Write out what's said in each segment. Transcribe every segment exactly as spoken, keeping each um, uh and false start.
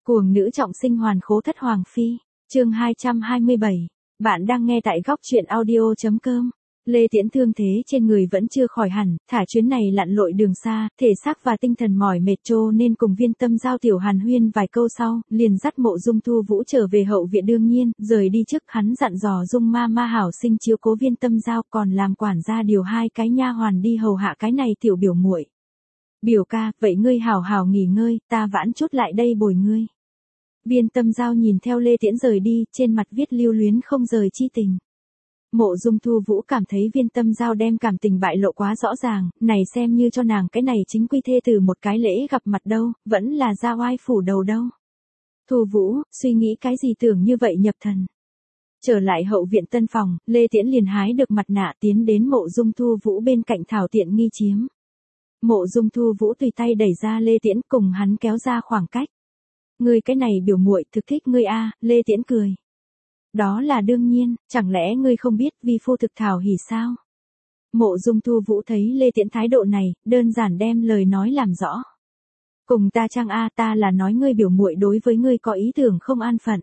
Cuồng nữ trọng sinh hoàn khố thất hoàng phi, chương hai trăm hai mươi bảy. Bạn đang nghe tại góc truyện audio chấm com. Lê Tiễn thương thế trên người vẫn chưa khỏi hẳn, thả chuyến này lặn lội đường xa, thể xác và tinh thần mỏi mệt trô nên cùng Viên Tâm Giao tiểu hàn huyên vài câu sau, liền dắt Mộ Dung Thu Vũ trở về hậu viện. Đương nhiên, rời đi trước hắn dặn dò Dung ma ma hảo sinh chiếu cố Viên Tâm Giao, còn làm quản gia điều hai cái nha hoàn đi hầu hạ cái này tiểu biểu muội. Biểu ca, vậy ngươi hảo hảo nghỉ ngơi, ta vãn chút lại đây bồi ngươi. Viên Tâm Giao nhìn theo Lê Tiễn rời đi, trên mặt viết lưu luyến không rời chi tình. Mộ Dung Thu Vũ cảm thấy Viên Tâm Giao đem cảm tình bại lộ quá rõ ràng, này xem như cho nàng cái này chính quy thê từ một cái lễ gặp mặt đâu, vẫn là ra oai phủ đầu đâu. Thu Vũ, suy nghĩ cái gì tưởng như vậy nhập thần. Trở lại hậu viện tân phòng, Lê Tiễn liền hái được mặt nạ tiến đến Mộ Dung Thu Vũ bên cạnh thảo tiện nghi chiếm. Mộ Dung Thu Vũ tùy tay đẩy ra Lê Tiễn cùng hắn kéo ra khoảng cách. Ngươi cái này biểu muội thực thích ngươi a, Lê Tiễn cười. Đó là đương nhiên, chẳng lẽ ngươi không biết vi phu thực thảo hỉ sao? Mộ Dung Thu Vũ thấy Lê Tiễn thái độ này, đơn giản đem lời nói làm rõ. Cùng ta trang a, ta là nói ngươi biểu muội đối với ngươi có ý tưởng không an phận.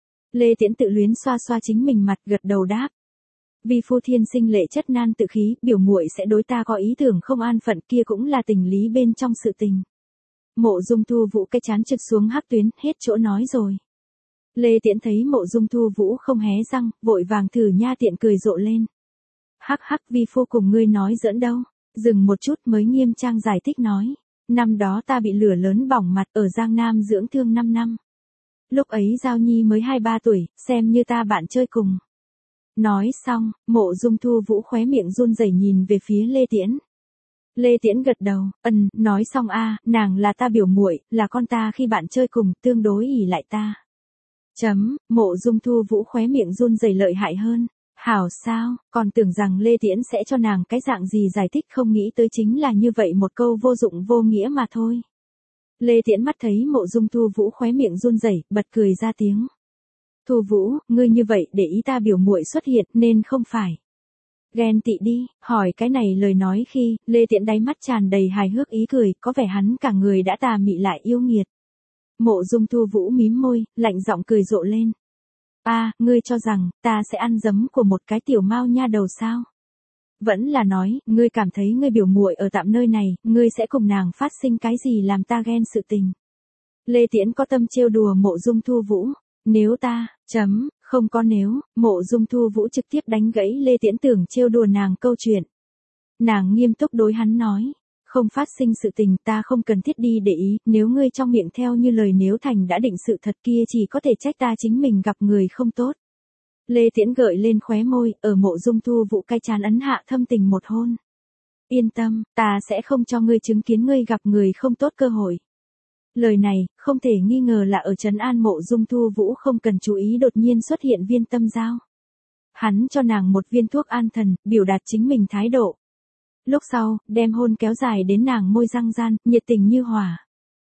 Lê Tiễn tự luyến xoa xoa chính mình mặt, gật đầu đáp. Vi phu thiên sinh lệ chất nan tự khí, biểu muội sẽ đối ta có ý tưởng không an phận, kia cũng là tình lý bên trong sự tình. Mộ Dung Thu Vũ cái chán trực xuống hắc tuyến, hết chỗ nói rồi. Lê Tiễn thấy Mộ Dung Thu Vũ không hé răng, vội vàng thử nha tiện cười rộ lên. Hắc hắc, vi phu cùng ngươi nói giỡn đâu. Dừng một chút mới nghiêm trang giải thích nói. Năm đó ta bị lửa lớn bỏng mặt ở Giang Nam dưỡng thương năm năm. Lúc ấy Giao Nhi mới hai ba tuổi, xem như ta bạn chơi cùng. Nói xong, Mộ Dung Thu Vũ khóe miệng run rẩy nhìn về phía Lê Tiễn. Lê Tiễn gật đầu, ừm, nói xong a, nàng là ta biểu muội, là con ta khi bạn chơi cùng, tương đối ỷ lại ta. Chấm, Mộ Dung Thu Vũ khóe miệng run rẩy lợi hại hơn. Hảo sao, còn tưởng rằng Lê Tiễn sẽ cho nàng cái dạng gì giải thích, không nghĩ tới chính là như vậy một câu vô dụng vô nghĩa mà thôi. Lê Tiễn mắt thấy Mộ Dung Thu Vũ khóe miệng run rẩy, bật cười ra tiếng. Thu Vũ, ngươi như vậy để ý ta biểu muội xuất hiện nên không phải. Ghen tị đi, hỏi cái này lời nói khi, Lê Tiễn đáy mắt tràn đầy hài hước ý cười, có vẻ hắn cả người đã tà mị lại yêu nghiệt. Mộ Dung Thu Vũ mím môi, lạnh giọng cười rộ lên. A, à, ngươi cho rằng, ta sẽ ăn dấm của một cái tiểu mao nha đầu sao? Vẫn là nói, ngươi cảm thấy ngươi biểu muội ở tạm nơi này, ngươi sẽ cùng nàng phát sinh cái gì làm ta ghen sự tình. Lê Tiễn có tâm trêu đùa Mộ Dung Thu Vũ. Nếu ta, chấm, không có nếu, Mộ Dung Thu Vũ trực tiếp đánh gãy Lê Tiễn tưởng trêu đùa nàng câu chuyện. Nàng nghiêm túc đối hắn nói, không phát sinh sự tình ta không cần thiết đi để ý, nếu ngươi trong miệng theo như lời nếu thành đã định sự thật kia chỉ có thể trách ta chính mình gặp người không tốt. Lê Tiễn gợi lên khóe môi, ở Mộ Dung Thu Vũ cái chán ấn hạ thâm tình một hôn. Yên tâm, ta sẽ không cho ngươi chứng kiến ngươi gặp người không tốt cơ hội. Lời này, không thể nghi ngờ là ở trấn an Mộ Dung Thu Vũ không cần chú ý đột nhiên xuất hiện Viên Tâm Giao. Hắn cho nàng một viên thuốc an thần, biểu đạt chính mình thái độ. Lúc sau, đem hôn kéo dài đến nàng môi răng gian, nhiệt tình như hỏa.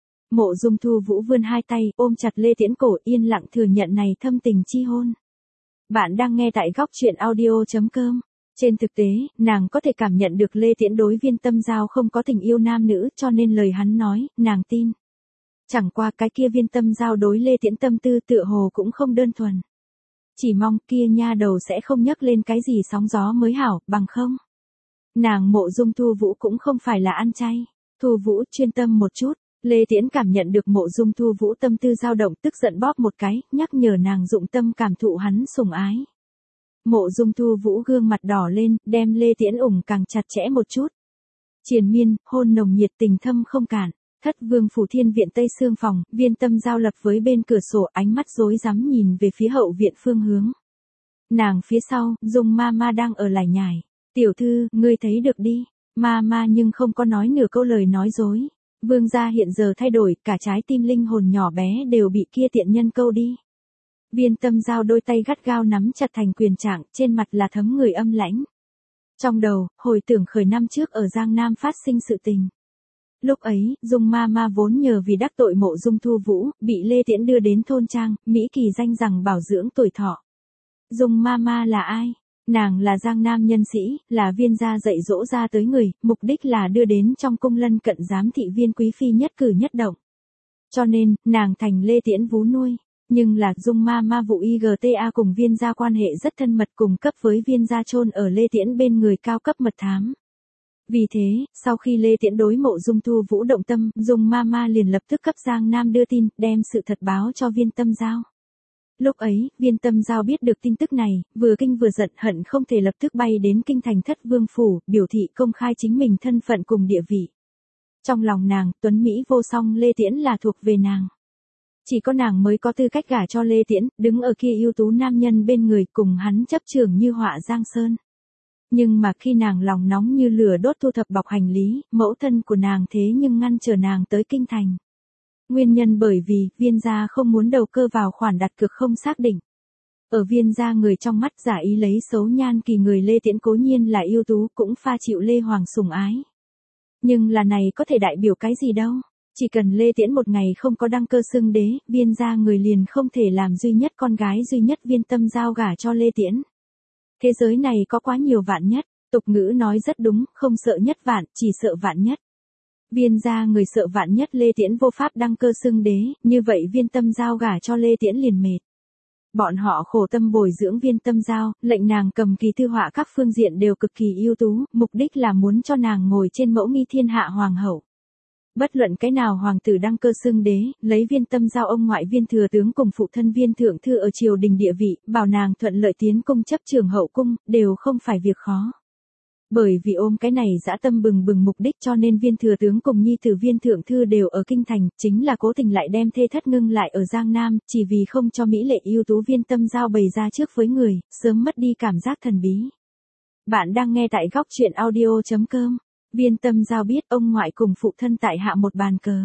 Mộ Dung Thu Vũ vươn hai tay, ôm chặt Lê Tiễn cổ, yên lặng thừa nhận này thâm tình chi hôn. Bạn đang nghe tại góc truyện audio chấm com. Trên thực tế, nàng có thể cảm nhận được Lê Tiễn đối Viên Tâm Giao không có tình yêu nam nữ, cho nên lời hắn nói, nàng tin. Chẳng qua cái kia Viên Tâm Giao đối Lê Tiễn tâm tư tựa hồ cũng không đơn thuần. Chỉ mong kia nha đầu sẽ không nhấc lên cái gì sóng gió mới hảo, bằng không. Nàng Mộ Dung Thu Vũ cũng không phải là ăn chay. Thu Vũ chuyên tâm một chút. Lê Tiễn cảm nhận được Mộ Dung Thu Vũ tâm tư dao động, tức giận bóp một cái, nhắc nhở nàng dụng tâm cảm thụ hắn sủng ái. Mộ Dung Thu Vũ gương mặt đỏ lên, đem Lê Tiễn ủng càng chặt chẽ một chút. Triền miên, hôn nồng nhiệt tình thâm không cản. Thất vương phủ thiên viện tây xương phòng, Viên Tâm Giao lập với bên cửa sổ, ánh mắt rối rắm nhìn về phía hậu viện phương hướng. Nàng phía sau, Dung ma ma đang ở lải nhải. Tiểu thư, ngươi thấy được đi. Ma ma nhưng không có nói nửa câu lời nói dối. Vương gia hiện giờ thay đổi, cả trái tim linh hồn nhỏ bé đều bị kia tiện nhân câu đi. Viên Tâm Giao đôi tay gắt gao nắm chặt thành quyền trạng, trên mặt là thấm người âm lãnh. Trong đầu, hồi tưởng khởi năm trước ở Giang Nam phát sinh sự tình. Lúc ấy, Dung ma ma vốn nhờ vì đắc tội Mộ Dung Thu Vũ, bị Lê Tiễn đưa đến thôn trang, Mỹ kỳ danh rằng bảo dưỡng tuổi thọ. Dung ma ma là ai? Nàng là Giang Nam nhân sĩ, là viên gia dạy dỗ ra tới người, mục đích là đưa đến trong cung lân cận giám thị viên quý phi nhất cử nhất động. Cho nên, nàng thành Lê Tiễn vú nuôi. Nhưng là Dung ma ma vụ i giê tê a cùng Viên gia quan hệ rất thân mật, cùng cấp với Viên gia chôn ở Lê Tiễn bên người cao cấp mật thám. Vì thế, sau khi Lê Tiễn đối Mộ Dung Thu Vũ động tâm, Dung ma ma liền lập tức cấp Giang Nam đưa tin, đem sự thật báo cho Viên Tâm Giao. Lúc ấy, Viên Tâm Giao biết được tin tức này, vừa kinh vừa giận, hận không thể lập tức bay đến kinh thành Thất Vương phủ, biểu thị công khai chính mình thân phận cùng địa vị. Trong lòng nàng, tuấn Mỹ vô song Lê Tiễn là thuộc về nàng. Chỉ có nàng mới có tư cách gả cho Lê Tiễn, đứng ở kia ưu tú nam nhân bên người, cùng hắn chấp trường như họa giang sơn. Nhưng mà khi nàng lòng nóng như lửa đốt thu thập bọc hành lý, mẫu thân của nàng thế nhưng ngăn trở nàng tới kinh thành. Nguyên nhân bởi vì, Viên gia không muốn đầu cơ vào khoản đặt cược không xác định. Ở Viên gia người trong mắt giả ý lấy xấu nhan kỳ người Lê Tiễn cố nhiên là ưu tú, cũng pha chịu Lê Hoàng sủng ái. Nhưng là này có thể đại biểu cái gì đâu. Chỉ cần Lê Tiễn một ngày không có đăng cơ xưng đế, Viên gia người liền không thể làm duy nhất con gái duy nhất Viên Tâm Giao gả cho Lê Tiễn. Thế giới này có quá nhiều vạn nhất, tục ngữ nói rất đúng, không sợ nhất vạn, chỉ sợ vạn nhất. Viên gia người sợ vạn nhất Lê Tiễn vô pháp đăng cơ xưng đế, như vậy Viên Tâm Giao gả cho Lê Tiễn liền mệt. Bọn họ khổ tâm bồi dưỡng Viên Tâm Giao, lệnh nàng cầm kỳ thư họa các phương diện đều cực kỳ ưu tú, mục đích là muốn cho nàng ngồi trên mẫu nghi thiên hạ hoàng hậu. Bất luận cái nào hoàng tử đăng cơ xưng đế, lấy Viên Tâm Giao ông ngoại Viên thừa tướng cùng phụ thân Viên thượng thư ở triều đình địa vị, bảo nàng thuận lợi tiến cung chấp trường hậu cung, đều không phải việc khó. Bởi vì ôm cái này dã tâm bừng bừng mục đích cho nên Viên thừa tướng cùng nhi tử Viên thượng thư đều ở kinh thành, chính là cố tình lại đem thê thất ngưng lại ở Giang Nam, chỉ vì không cho mỹ lệ ưu tú Viên Tâm Giao bày ra trước với người, sớm mất đi cảm giác thần bí. Bạn đang nghe tại góc truyện audio chấm com. Viên Tâm Giao biết ông ngoại cùng phụ thân tại hạ một bàn cờ.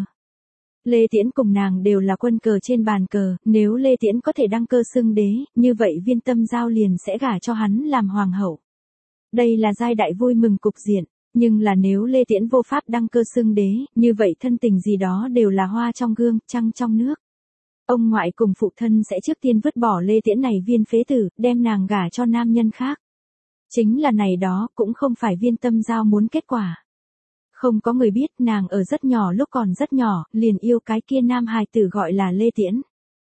Lê Tiễn cùng nàng đều là quân cờ trên bàn cờ, nếu Lê Tiễn có thể đăng cơ xưng đế, như vậy Viên Tâm Giao liền sẽ gả cho hắn làm hoàng hậu. Đây là giai đại vui mừng cục diện, nhưng là nếu Lê Tiễn vô pháp đăng cơ xưng đế, như vậy thân tình gì đó đều là hoa trong gương, trăng trong nước. Ông ngoại cùng phụ thân sẽ trước tiên vứt bỏ Lê Tiễn này viên phế tử, đem nàng gả cho nam nhân khác. Chính là này đó cũng không phải Viên Tâm Giao muốn kết quả. Không có người biết nàng ở rất nhỏ lúc còn rất nhỏ, liền yêu cái kia nam hài tử gọi là Lê Tiễn.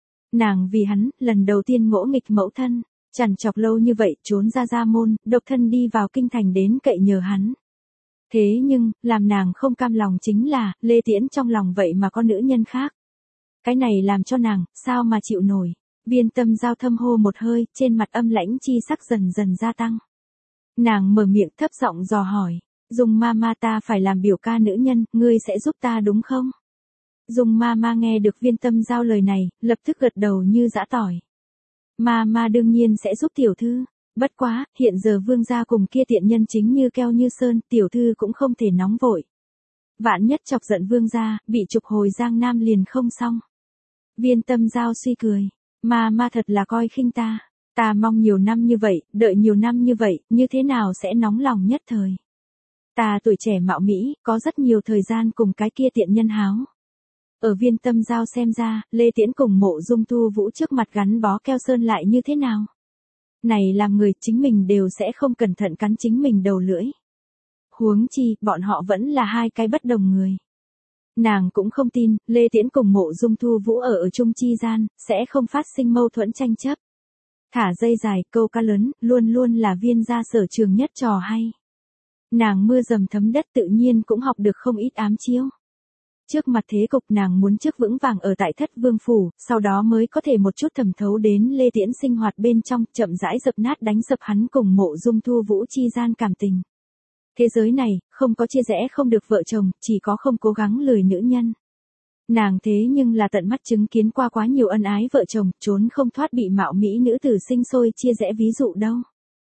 Nàng vì hắn, lần đầu tiên ngỗ nghịch mẫu thân, chằn chọc lâu như vậy trốn ra gia môn, độc thân đi vào kinh thành đến cậy nhờ hắn. Thế nhưng, làm nàng không cam lòng chính là, Lê Tiễn trong lòng vậy mà có nữ nhân khác. Cái này làm cho nàng, sao mà chịu nổi. Viên Tâm Giao thâm hô một hơi, trên mặt âm lãnh chi sắc dần dần gia tăng. Nàng mở miệng thấp giọng dò hỏi, Dung ma ma ta phải làm biểu ca nữ nhân, ngươi sẽ giúp ta đúng không? Dung ma ma nghe được Viên Tâm Giao lời này, lập tức gật đầu như giã tỏi. Ma ma đương nhiên sẽ giúp tiểu thư, bất quá, hiện giờ vương gia cùng kia tiện nhân chính như keo như sơn, tiểu thư cũng không thể nóng vội. Vạn nhất chọc giận vương gia, bị trục hồi Giang Nam liền không xong. Viên Tâm Giao suy cười, ma ma thật là coi khinh ta. Ta mong nhiều năm như vậy, đợi nhiều năm như vậy, như thế nào sẽ nóng lòng nhất thời. Ta tuổi trẻ mạo mỹ, có rất nhiều thời gian cùng cái kia tiện nhân háo. Ở Viên Tâm Giao xem ra, Lê Tiễn cùng Mộ Dung Thu Vũ trước mặt gắn bó keo sơn lại như thế nào. Này làm người chính mình đều sẽ không cẩn thận cắn chính mình đầu lưỡi. Huống chi, bọn họ vẫn là hai cái bất đồng người. Nàng cũng không tin, Lê Tiễn cùng Mộ Dung Thu Vũ ở ở chung chi gian, sẽ không phát sinh mâu thuẫn tranh chấp. Thả dây dài, câu cá lớn, luôn luôn là Viên gia sở trường nhất trò hay. Nàng mưa dầm thấm đất tự nhiên cũng học được không ít ám chiêu. Trước mặt thế cục nàng muốn trước vững vàng ở tại Thất Vương phủ, sau đó mới có thể một chút thẩm thấu đến Lê Tiễn sinh hoạt bên trong, chậm rãi dập nát đánh sập hắn cùng Mộ Dung Thu Vũ chi gian cảm tình. Thế giới này, không có chia rẽ không được vợ chồng, chỉ có không cố gắng lười nữ nhân. Nàng thế nhưng là tận mắt chứng kiến qua quá nhiều ân ái vợ chồng, trốn không thoát bị mạo mỹ nữ tử sinh sôi chia rẽ ví dụ đâu.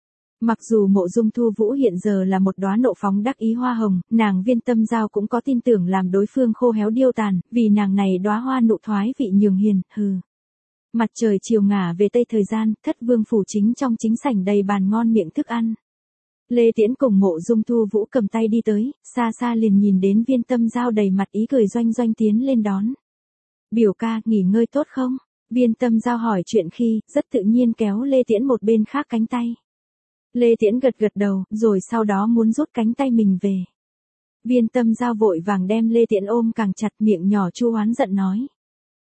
Mặc dù Mộ Dung Thu Vũ hiện giờ là một đóa nộ phóng đắc ý hoa hồng, nàng Viên Tâm Giao cũng có tin tưởng làm đối phương khô héo điêu tàn, vì nàng này đóa hoa nụ thoái vị nhường hiền, hừ. Mặt trời chiều ngả về tây thời gian, Thất Vương phủ chính trong chính sảnh đầy bàn ngon miệng thức ăn. Lê Tiễn cùng Mộ Dung Thu Vũ cầm tay đi tới, xa xa liền nhìn đến Viên Tâm Giao đầy mặt ý cười doanh doanh tiến lên đón. Biểu ca, nghỉ ngơi tốt không? Viên Tâm Giao hỏi chuyện khi, rất tự nhiên kéo Lê Tiễn một bên khác cánh tay. Lê Tiễn gật gật đầu, rồi sau đó muốn rút cánh tay mình về. Viên Tâm Giao vội vàng đem Lê Tiễn ôm càng chặt, miệng nhỏ chu oán giận nói.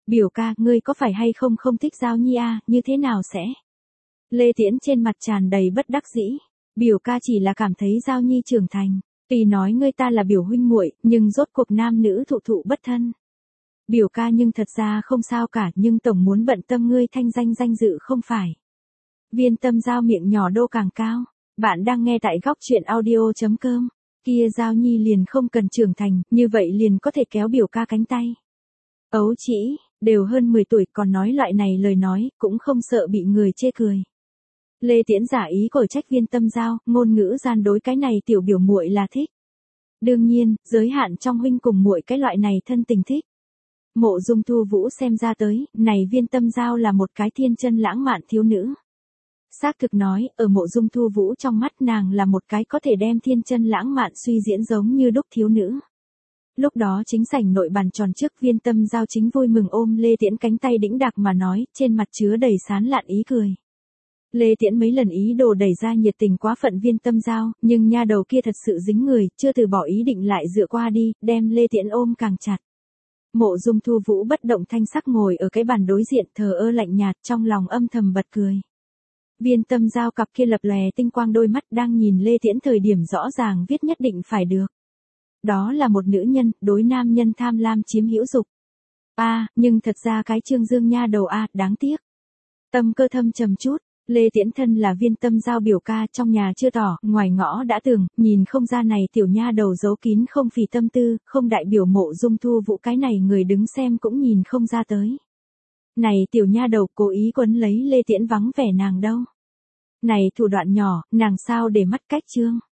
Biểu ca, ngươi có phải hay không không thích Giao Nhi à, như thế nào sẽ? Lê Tiễn trên mặt tràn đầy bất đắc dĩ. Biểu ca chỉ là cảm thấy Giao Nhi trưởng thành. Tuy nói ngươi ta là biểu huynh muội, nhưng rốt cuộc nam nữ thụ thụ bất thân. Biểu ca nhưng thật ra không sao cả, nhưng tổng muốn bận tâm ngươi thanh danh danh dự không phải. Viên Tâm Giao miệng nhỏ đô càng cao. Bạn đang nghe tại góc truyện audio chấm com. Kia Giao Nhi liền không cần trưởng thành, như vậy liền có thể kéo biểu ca cánh tay. Ấu chỉ, đều hơn mười tuổi còn nói loại này lời nói, cũng không sợ bị người chê cười. Lê Tiễn giả ý cổi trách Viên Tâm Giao, ngôn ngữ gian đối cái này tiểu biểu muội là thích. Đương nhiên, giới hạn trong huynh cùng muội cái loại này thân tình thích. Mộ Dung Thu Vũ xem ra tới, này Viên Tâm Giao là một cái thiên chân lãng mạn thiếu nữ. Xác thực nói, ở Mộ Dung Thu Vũ trong mắt nàng là một cái có thể đem thiên chân lãng mạn suy diễn giống như đúc thiếu nữ. Lúc đó chính sảnh nội bàn tròn trước, Viên Tâm Giao chính vui mừng ôm Lê Tiễn cánh tay đĩnh đạc mà nói, trên mặt chứa đầy sán lạn ý cười. Lê Tiễn mấy lần ý đồ đẩy ra nhiệt tình quá phận Viên Tâm Giao, nhưng nha đầu kia thật sự dính người, chưa từ bỏ ý định lại dựa qua đi, đem Lê Tiễn ôm càng chặt. Mộ Dung Thu Vũ bất động thanh sắc ngồi ở cái bàn đối diện thờ ơ lạnh nhạt, trong lòng âm thầm bật cười. Viên Tâm Giao cặp kia lập lòe tinh quang đôi mắt đang nhìn Lê Tiễn thời điểm rõ ràng viết nhất định phải được. Đó là một nữ nhân, đối nam nhân tham lam chiếm hữu dục. A, à, nhưng thật ra cái Trương Dương nha đầu a, à, đáng tiếc. Tâm cơ thâm trầm chút, Lê Tiễn thân là Viên Tâm Giao biểu ca, trong nhà chưa tỏ, ngoài ngõ đã tường, nhìn không ra này tiểu nha đầu giấu kín không phì tâm tư, không đại biểu Mộ Dung Thu Vũ cái này người đứng xem cũng nhìn không ra tới. Này tiểu nha đầu cố ý quấn lấy Lê Tiễn vắng vẻ nàng đâu. Này thủ đoạn nhỏ, nàng sao để mắt cách Trương.